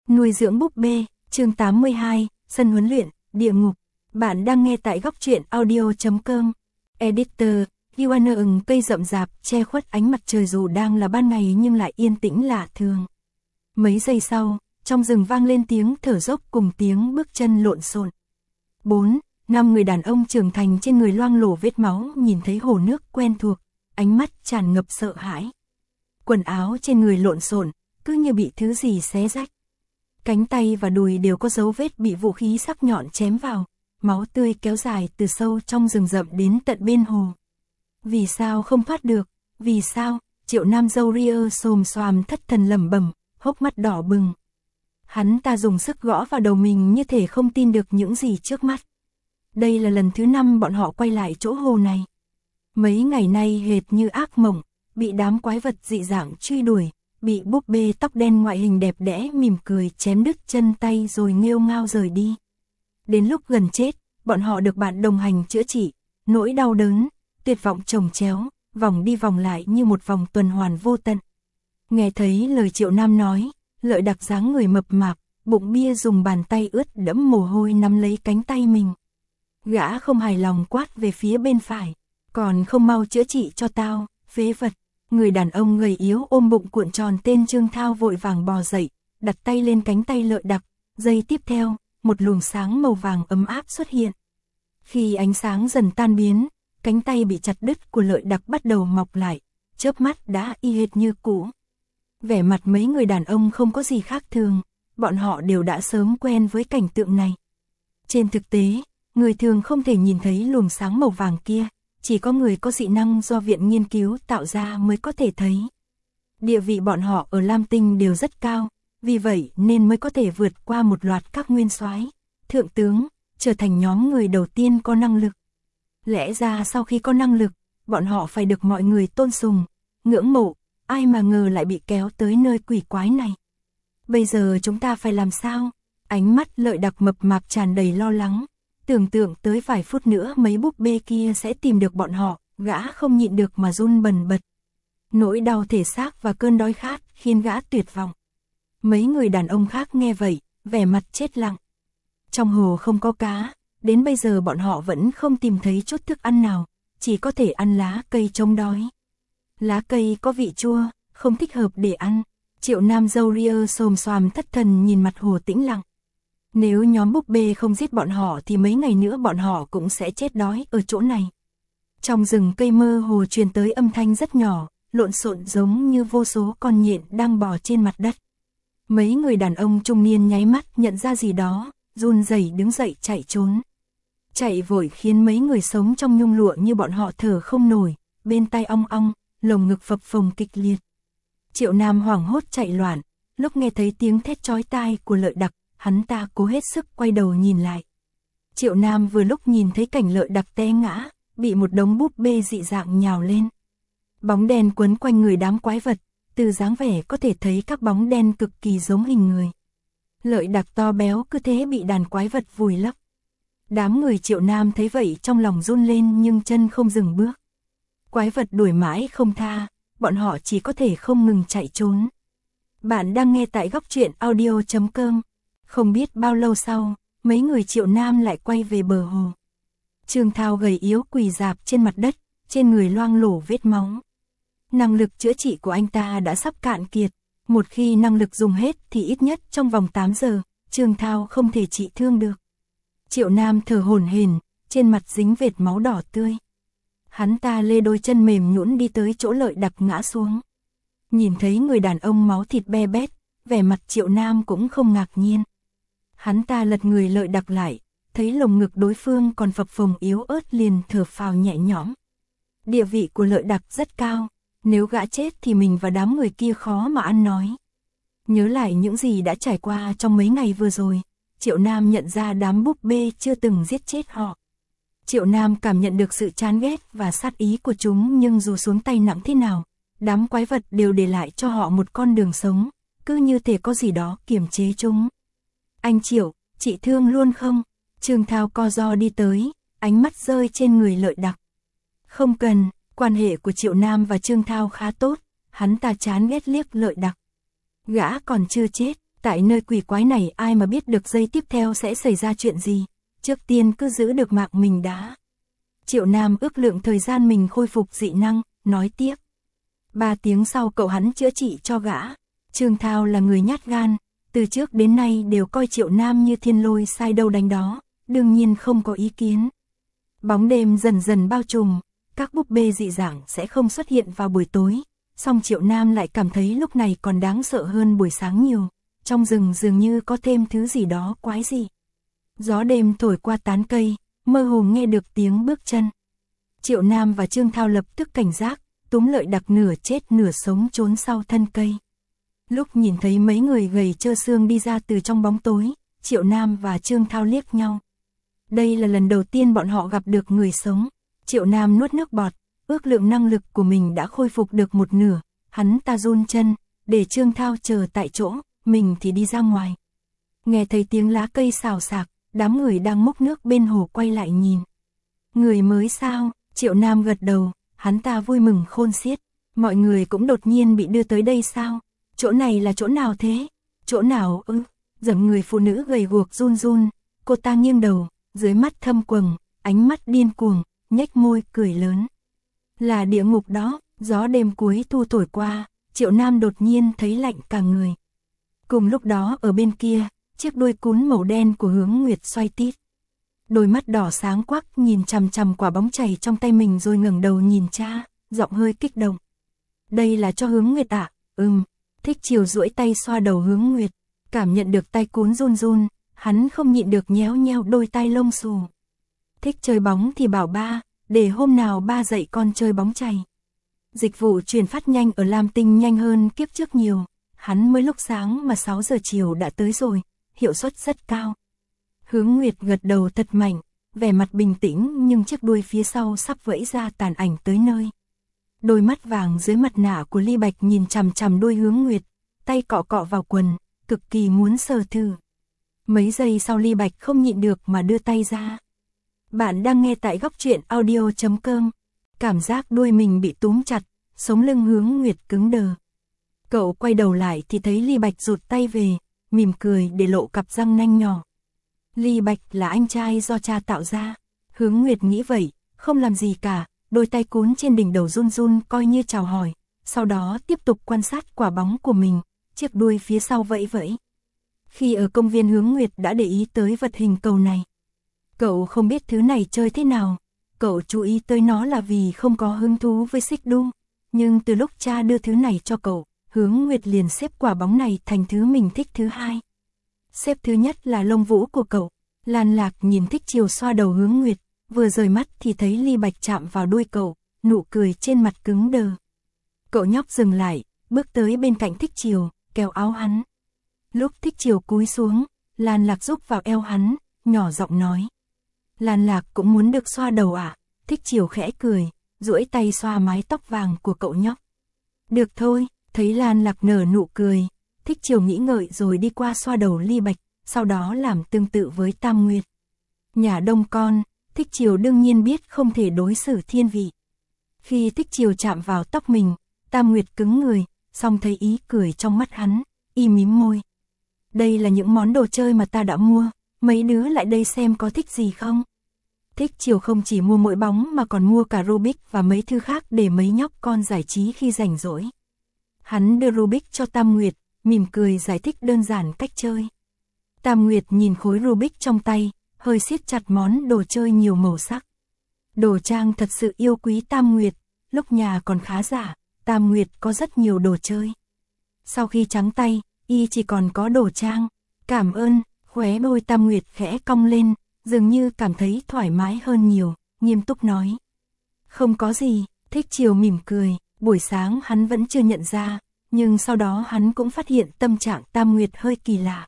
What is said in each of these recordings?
Nuôi dưỡng búp bê, chương 82, sân huấn luyện, địa ngục. Bạn đang nghe tại góc truyện audio.com. Editor, Yuana cây rậm rạp, che khuất ánh mặt trời dù đang là ban ngày nhưng lại yên tĩnh lạ thường. Mấy giây sau, trong rừng vang lên tiếng thở dốc cùng tiếng bước chân lộn xộn. 4-5 người đàn ông trưởng thành trên người loang lổ vết máu nhìn thấy hồ nước quen thuộc, ánh mắt tràn ngập sợ hãi. Quần áo trên người lộn xộn, cứ như bị thứ gì xé rách. Cánh tay và đùi đều có dấu vết bị vũ khí sắc nhọn chém vào, máu tươi kéo dài từ sâu trong rừng rậm đến tận bên hồ. Vì sao không thoát được, vì sao? Triệu Nam râu ria xồm xoàm thất thần lẩm bẩm, hốc mắt đỏ bừng. Hắn ta dùng sức gõ vào đầu mình như thể không tin được những gì trước mắt. Đây là lần thứ 5 bọn họ quay lại chỗ hồ này. Mấy ngày nay hệt như ác mộng, bị đám quái vật dị dạng truy đuổi, bị búp bê tóc đen ngoại hình đẹp đẽ mỉm cười chém đứt chân tay rồi nghêu ngao rời đi. Đến lúc gần chết, bọn họ được bạn đồng hành chữa trị, nỗi đau đớn, tuyệt vọng chồng chéo, vòng đi vòng lại như một vòng tuần hoàn vô tận. Nghe thấy lời Triệu Nam nói, Lợi Đặc dáng người mập mạp, bụng bia dùng bàn tay ướt đẫm mồ hôi nắm lấy cánh tay mình. Gã không hài lòng quát về phía bên phải, còn không mau chữa trị cho tao, phế vật. Người đàn ông gầy yếu ôm bụng cuộn tròn tên Trương Thao vội vàng bò dậy, đặt tay lên cánh tay Lợi Đặc, giây tiếp theo, một luồng sáng màu vàng ấm áp xuất hiện. Khi ánh sáng dần tan biến, cánh tay bị chặt đứt của Lợi Đặc bắt đầu mọc lại, chớp mắt đã y hệt như cũ. Vẻ mặt mấy người đàn ông không có gì khác thường, bọn họ đều đã sớm quen với cảnh tượng này. Trên thực tế, người thường không thể nhìn thấy luồng sáng màu vàng kia, chỉ có người có dị năng do viện nghiên cứu tạo ra mới có thể thấy. Địa vị bọn họ ở Lam Tinh đều rất cao, vì vậy nên mới có thể vượt qua một loạt các nguyên soái, thượng tướng, trở thành nhóm người đầu tiên có năng lực. Lẽ ra sau khi có năng lực, bọn họ phải được mọi người tôn sùng, ngưỡng mộ, ai mà ngờ lại bị kéo tới nơi quỷ quái này. Bây giờ chúng ta phải làm sao? Ánh mắt Lợi Đặc mập mạp tràn đầy lo lắng. Tưởng tượng tới vài phút nữa mấy búp bê kia sẽ tìm được bọn họ, gã không nhịn được mà run bần bật. Nỗi đau thể xác và cơn đói khát khiến gã tuyệt vọng. Mấy người đàn ông khác nghe vậy, vẻ mặt chết lặng. Trong hồ không có cá, đến bây giờ bọn họ vẫn không tìm thấy chút thức ăn nào, chỉ có thể ăn lá cây chống đói. Lá cây có vị chua, không thích hợp để ăn. Triệu Nam râu ria xồm xoàm thất thần nhìn mặt hồ tĩnh lặng. Nếu nhóm búp bê không giết bọn họ thì mấy ngày nữa bọn họ cũng sẽ chết đói ở chỗ này. Trong rừng cây mơ hồ truyền tới âm thanh rất nhỏ, lộn xộn giống như vô số con nhện đang bò trên mặt đất. Mấy người đàn ông trung niên nháy mắt nhận ra gì đó, run rẩy đứng dậy chạy trốn. Chạy vội khiến mấy người sống trong nhung lụa như bọn họ thở không nổi, bên tai ong ong, lồng ngực phập phồng kịch liệt. Triệu Nam hoảng hốt chạy loạn, lúc nghe thấy tiếng thét chói tai của Lợi Đặc, hắn ta cố hết sức quay đầu nhìn lại. Triệu Nam vừa lúc nhìn thấy cảnh Lợi Đặc té ngã, bị một đống búp bê dị dạng nhào lên. Bóng đen quấn quanh người đám quái vật, từ dáng vẻ có thể thấy các bóng đen cực kỳ giống hình người. Lợi Đặc to béo cứ thế bị đàn quái vật vùi lấp. Đám người Triệu Nam thấy vậy trong lòng run lên nhưng chân không dừng bước. Quái vật đuổi mãi không tha, bọn họ chỉ có thể không ngừng chạy trốn. Bạn đang nghe tại góc truyện audio.com. Không biết bao lâu sau, mấy người Triệu Nam lại quay về bờ hồ. Trương Thao gầy yếu quỳ rạp trên mặt đất, trên người loang lổ vết máu. Năng lực chữa trị của anh ta đã sắp cạn kiệt, một khi năng lực dùng hết thì ít nhất trong vòng 8 giờ, Trương Thao không thể trị thương được. Triệu Nam thở hổn hển, trên mặt dính vệt máu đỏ tươi. Hắn ta lê đôi chân mềm nhũn đi tới chỗ Lợi Đặc ngã xuống. Nhìn thấy người đàn ông máu thịt be bét, vẻ mặt Triệu Nam cũng không ngạc nhiên. Hắn ta lật người Lợi Đặc lại, thấy lồng ngực đối phương còn phập phồng yếu ớt liền thở phào nhẹ nhõm. Địa vị của Lợi Đặc rất cao, nếu gã chết thì mình và đám người kia khó mà ăn nói. Nhớ lại những gì đã trải qua trong mấy ngày vừa rồi, Triệu Nam nhận ra đám búp bê chưa từng giết chết họ. Triệu Nam cảm nhận được sự chán ghét và sát ý của chúng nhưng dù xuống tay nặng thế nào, đám quái vật đều để lại cho họ một con đường sống, cứ như thể có gì đó kiềm chế chúng. Anh Triệu, chị thương luôn không? Trương Thao co ro đi tới, ánh mắt rơi trên người Lợi Đặc. Không cần, quan hệ của Triệu Nam và Trương Thao khá tốt, hắn ta chán ghét liếc Lợi Đặc. Gã còn chưa chết, Tại nơi quỷ quái này ai mà biết được giây tiếp theo sẽ xảy ra chuyện gì, trước tiên cứ giữ được mạng mình đã. Triệu Nam ước lượng thời gian mình khôi phục dị năng, nói tiếp. 3 tiếng sau cậu hắn chữa trị cho gã. Trương Thao là người nhát gan, từ trước đến nay đều coi Triệu Nam như thiên lôi sai đâu đánh đó, đương nhiên không có ý kiến. Bóng đêm dần dần bao trùm, các búp bê dị dạng sẽ không xuất hiện vào buổi tối, song Triệu Nam lại cảm thấy lúc này còn đáng sợ hơn buổi sáng nhiều, trong rừng dường như có thêm thứ gì đó quái dị. Gió đêm thổi qua tán cây, mơ hồ nghe được tiếng bước chân. Triệu Nam và Trương Thao lập tức cảnh giác, túm Lợi Đặc nửa chết nửa sống trốn sau thân cây. Lúc nhìn thấy mấy người gầy trơ xương đi ra từ trong bóng tối, Triệu Nam và Trương Thao liếc nhau. Đây là lần đầu tiên bọn họ gặp được người sống. Triệu Nam nuốt nước bọt, ước lượng năng lực của mình đã khôi phục được một nửa, hắn ta run chân, để Trương Thao chờ tại chỗ, mình thì đi ra ngoài. Nghe thấy tiếng lá cây xào xạc, đám người đang múc nước bên hồ quay lại nhìn. Người mới sao? Triệu Nam gật đầu, hắn ta vui mừng khôn xiết. Mọi người cũng đột nhiên bị đưa tới đây sao? Chỗ này là chỗ nào thế? Chỗ nào ư? Giọng người phụ nữ gầy guộc run run, cô ta nghiêng đầu, dưới mắt thâm quầng, ánh mắt điên cuồng, nhếch môi cười lớn. Là địa ngục đó. Gió đêm cuối thu thổi qua, Triệu Nam đột nhiên thấy lạnh cả người. Cùng lúc đó ở bên kia, chiếc đuôi cún màu đen của Hướng Nguyệt xoay tít. Đôi mắt đỏ sáng quắc nhìn chằm chằm quả bóng chày trong tay mình rồi ngẩng đầu nhìn cha, giọng hơi kích động. Đây là cho Hướng Nguyệt ạ? Thích Chiều duỗi tay xoa đầu Hướng Nguyệt, cảm nhận được tay cún run run, hắn không nhịn được nhéo nhéo đôi tay lông xù. Thích chơi bóng thì bảo ba, để hôm nào ba dạy con chơi bóng chày. Dịch vụ truyền phát nhanh ở Lam Tinh nhanh hơn kiếp trước nhiều, hắn mới lúc sáng mà 6 giờ chiều đã tới rồi, hiệu suất rất cao. Hướng Nguyệt gật đầu thật mạnh, vẻ mặt bình tĩnh nhưng chiếc đuôi phía sau sắp vẫy ra tàn ảnh tới nơi. Đôi mắt vàng dưới mặt nạ của Ly Bạch nhìn chằm chằm đuôi Hướng Nguyệt, tay cọ cọ vào quần, cực kỳ muốn sờ thử. Mấy giây sau Ly Bạch không nhịn được mà đưa tay ra. Bạn đang nghe tại góc truyện audio.com. Cảm giác đuôi mình bị túm chặt, sống lưng Hướng Nguyệt cứng đờ. Cậu quay đầu lại thì thấy Ly Bạch rụt tay về, mỉm cười để lộ cặp răng nanh nhỏ. Ly Bạch là anh trai do cha tạo ra. Hướng Nguyệt nghĩ vậy, không làm gì cả, đôi tay cún trên đỉnh đầu run run coi như chào hỏi, sau đó tiếp tục quan sát quả bóng của mình, chiếc đuôi phía sau vẫy vẫy. Khi ở công viên Hướng Nguyệt đã để ý tới vật hình cầu này. Cậu không biết thứ này chơi thế nào, cậu chú ý tới nó là vì không có hứng thú với xích đu, nhưng từ lúc cha đưa thứ này cho cậu, Hướng Nguyệt liền xếp quả bóng này thành thứ mình thích thứ hai. Xếp thứ nhất là lông vũ của cậu. Lan Lạc nhìn Thích Chiều xoa đầu Hướng Nguyệt, vừa rời mắt thì thấy Ly Bạch chạm vào đuôi cậu, nụ cười trên mặt cứng đờ. Cậu nhóc dừng lại, bước tới bên cạnh Thích Chiều, kéo áo hắn. Lúc Thích Chiều cúi xuống, Lan Lạc giúp vào eo hắn, nhỏ giọng nói. Lan Lạc cũng muốn được xoa đầu à? Thích Chiều khẽ cười, duỗi tay xoa mái tóc vàng của cậu nhóc. Được thôi, thấy Lan Lạc nở nụ cười, Thích Chiều nghĩ ngợi rồi đi qua xoa đầu Ly Bạch, sau đó làm tương tự với Tam Nguyệt. Nhà đông con, Thích Chiều đương nhiên biết không thể đối xử thiên vị. Khi Thích Chiều chạm vào tóc mình, Tam Nguyệt cứng người, song thấy ý cười trong mắt hắn, y mím môi. Đây là những món đồ chơi mà ta đã mua, mấy đứa lại đây xem có thích gì không? Thích Chiều không chỉ mua mỗi bóng mà còn mua cả Rubik và mấy thứ khác để mấy nhóc con giải trí khi rảnh rỗi. Hắn đưa Rubik cho Tam Nguyệt, mỉm cười giải thích đơn giản cách chơi. Tam Nguyệt nhìn khối Rubik trong tay, hơi siết chặt món đồ chơi nhiều màu sắc. Đồ trang thật sự yêu quý Tam Nguyệt, lúc nhà còn khá giả, Tam Nguyệt có rất nhiều đồ chơi. Sau khi trắng tay, y chỉ còn có đồ trang. Cảm ơn, khóe môi Tam Nguyệt khẽ cong lên, dường như cảm thấy thoải mái hơn nhiều, nghiêm túc nói. Không có gì, Thích Chiều mỉm cười, buổi sáng hắn vẫn chưa nhận ra, nhưng sau đó hắn cũng phát hiện tâm trạng Tam Nguyệt hơi kỳ lạ.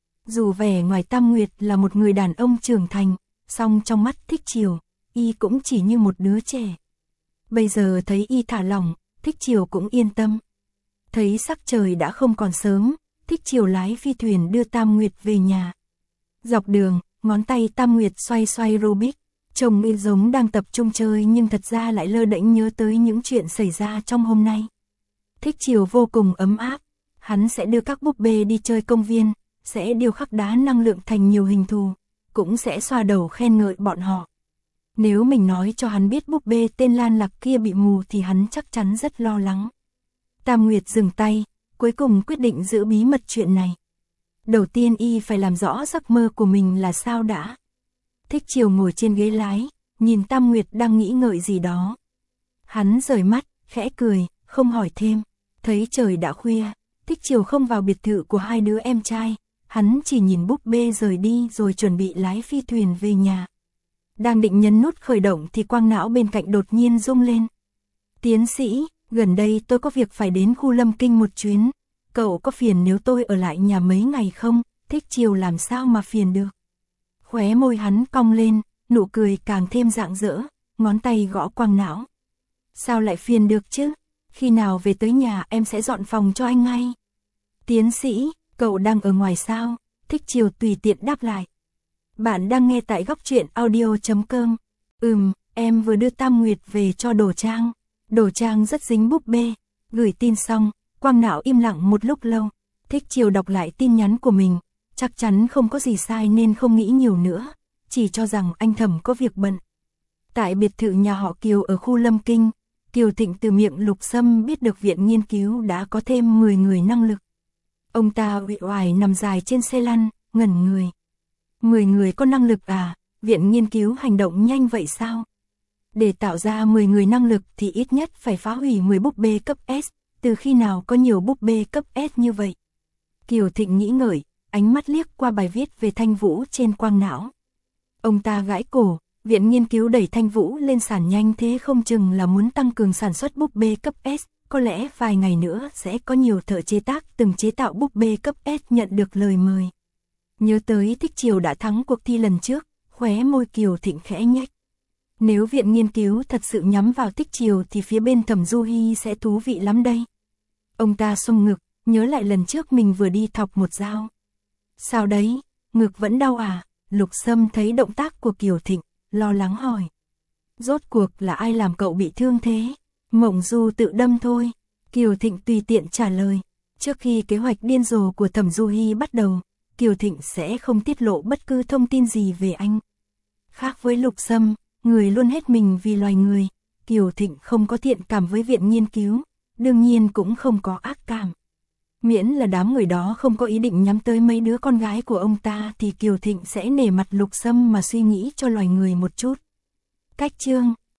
Dù vẻ ngoài Tam Nguyệt là một người đàn ông trưởng thành, song trong mắt Thích Chiều, y cũng chỉ như một đứa trẻ. Bây giờ thấy y thả lỏng, Thích Chiều cũng yên tâm. Thấy sắc trời đã không còn sớm, Thích Chiều lái phi thuyền đưa Tam Nguyệt về nhà. Dọc đường, ngón tay Tam Nguyệt xoay xoay Rubik, trông y giống đang tập trung chơi nhưng thật ra lại lơ đễnh nhớ tới những chuyện xảy ra trong hôm nay. Thích Chiều vô cùng ấm áp, Hắn sẽ đưa các búp bê đi chơi công viên, sẽ điêu khắc đá năng lượng thành nhiều hình thù, cũng sẽ xoa đầu khen ngợi bọn họ. Nếu mình nói cho hắn biết búp bê tên Lan Lạc kia bị mù thì hắn chắc chắn rất lo lắng. Tam Nguyệt dừng tay, cuối cùng quyết định giữ bí mật chuyện này. Đầu tiên y phải làm rõ giấc mơ của mình là sao đã. Thích Chiều ngồi trên ghế lái, nhìn Tam Nguyệt đang nghĩ ngợi gì đó. Hắn rời mắt, khẽ cười, không hỏi thêm. Thấy trời đã khuya, Thích Chiều không vào biệt thự của hai đứa em trai. Hắn chỉ nhìn búp bê rời đi rồi chuẩn bị lái phi thuyền về nhà. Đang định nhấn nút khởi động thì quang não bên cạnh đột nhiên rung lên. Tiến sĩ, gần đây tôi có việc phải đến khu Lâm Kinh một chuyến. Cậu có phiền nếu tôi ở lại nhà mấy ngày không? Thích Chiều làm sao mà phiền được. Khóe môi hắn cong lên, nụ cười càng thêm rạng rỡ, ngón tay gõ quang não. Sao lại phiền được chứ? Khi nào về tới nhà em sẽ dọn phòng cho anh ngay. Tiến sĩ, cậu đang ở ngoài sao? Thích Chiều tùy tiện đáp lại. Bạn đang nghe tại góc truyện audio.com. Em vừa đưa Tam Nguyệt về cho Đồ Trang. Đồ Trang rất dính búp bê. Gửi tin xong, quang não im lặng một lúc lâu. Thích Chiều đọc lại tin nhắn của mình. Chắc chắn không có gì sai nên không nghĩ nhiều nữa. Chỉ cho rằng anh Thẩm có việc bận. Tại biệt thự nhà họ Kiều ở khu Lâm Kinh, Kiều Thịnh từ miệng Lục Sâm biết được viện nghiên cứu đã có thêm 10 người năng lực. Ông ta uể oải nằm dài trên xe lăn, ngẩn người. 10 người có năng lực à? Viện nghiên cứu hành động nhanh vậy sao? Để tạo ra 10 người năng lực thì ít nhất phải phá hủy 10 búp bê cấp S. Từ khi nào có nhiều búp bê cấp S như vậy? Kiều Thịnh nghĩ ngợi, ánh mắt liếc qua bài viết về Thanh Vũ trên quang não. Ông ta gãi cổ, viện nghiên cứu đẩy Thanh Vũ lên sàn nhanh thế không chừng là muốn tăng cường sản xuất búp bê cấp S. Có lẽ vài ngày nữa sẽ có nhiều thợ chế tác từng chế tạo búp bê cấp S nhận được lời mời. Nhớ tới Thích Chiều đã thắng cuộc thi lần trước, khóe môi Kiều Thịnh khẽ nhếch. Nếu viện nghiên cứu thật sự nhắm vào Thích Chiều thì phía bên Thẩm Du Hi sẽ thú vị lắm đây. Ông ta xông ngực, nhớ lại lần trước mình vừa đi thọc một dao. Sao đấy, ngực vẫn đau à? Lục Sâm thấy động tác của Kiều Thịnh, lo lắng hỏi. Rốt cuộc là ai làm cậu bị thương thế? Mộng Du tự đâm thôi. Kiều Thịnh tùy tiện trả lời. Trước khi kế hoạch điên rồ của Thẩm Du Hi bắt đầu, Kiều Thịnh sẽ không tiết lộ bất cứ thông tin gì về anh. Khác với Lục Sâm, người luôn hết mình vì loài người, Kiều Thịnh không có thiện cảm với viện nghiên cứu, đương nhiên cũng không có ác cảm. Miễn là đám người đó không có ý định nhắm tới mấy đứa con gái của ông ta thì Kiều Thịnh sẽ nể mặt Lục Sâm mà suy nghĩ cho loài người một chút. Cách chương